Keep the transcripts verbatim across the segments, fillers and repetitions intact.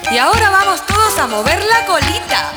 Y ahora vamos todos a mover la colita.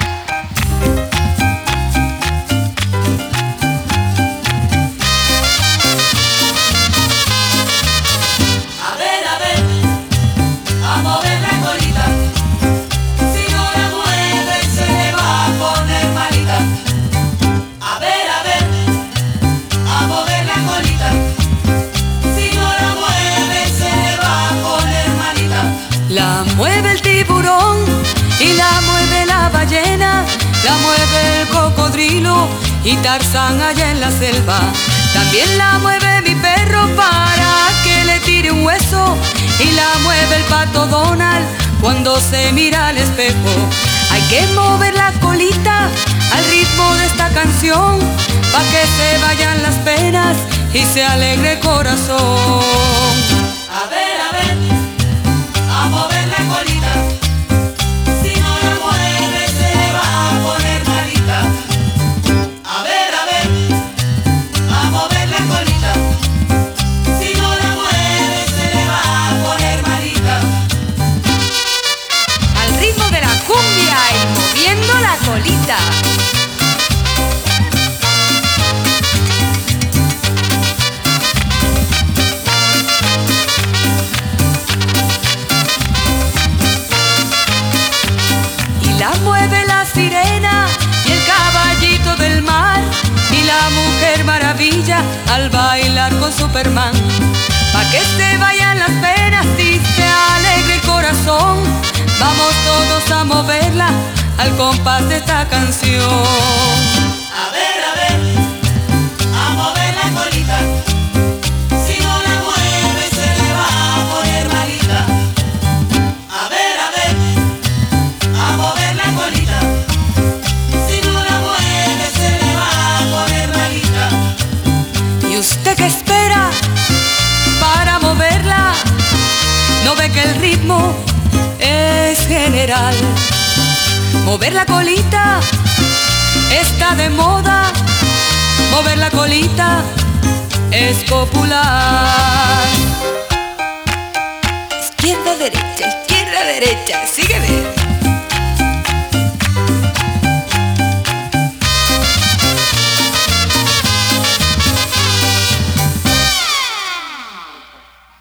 A ver, a ver, a mover la colita. Si no la mueve se le va a poner malita. A ver, a ver, a mover la colita. Si no la mueve se le va a poner malita. La mueve el tiburón y la mueve la ballena, la mueve el cocodrilo y Tarzán allá en la selva. También la mueve mi perro para que le tire un hueso y la mueve el pato Donald cuando se mira al espejo. Hay que mover la colita al ritmo de esta canción pa' que se vayan las penas y se alegre el corazón. A ver, a ver, a mover la colita. Si no la mueve se le va a poner malita. A ver, a ver, a mover la colita. Si no la mueve se le va a poner malita. Al ritmo de la cumbia y moviendo la colita. La mueve la sirena y el caballito del mar y la mujer maravilla al bailar con Superman. Pa' que se vayan las penas y se alegre el corazón, vamos todos a moverla al compás de esta canción. A ver, a ver, a mover la colita. Si no la mueve se le va a poner malita. A ver, a ver, a mover la colita. Si no la mueve se le va a poner malita. ¿Y usted qué espera para moverla? ¿No ve que el ritmo es general? Mover la colita está de moda, mover la colita es popular. Izquierda, derecha, izquierda, derecha, sigue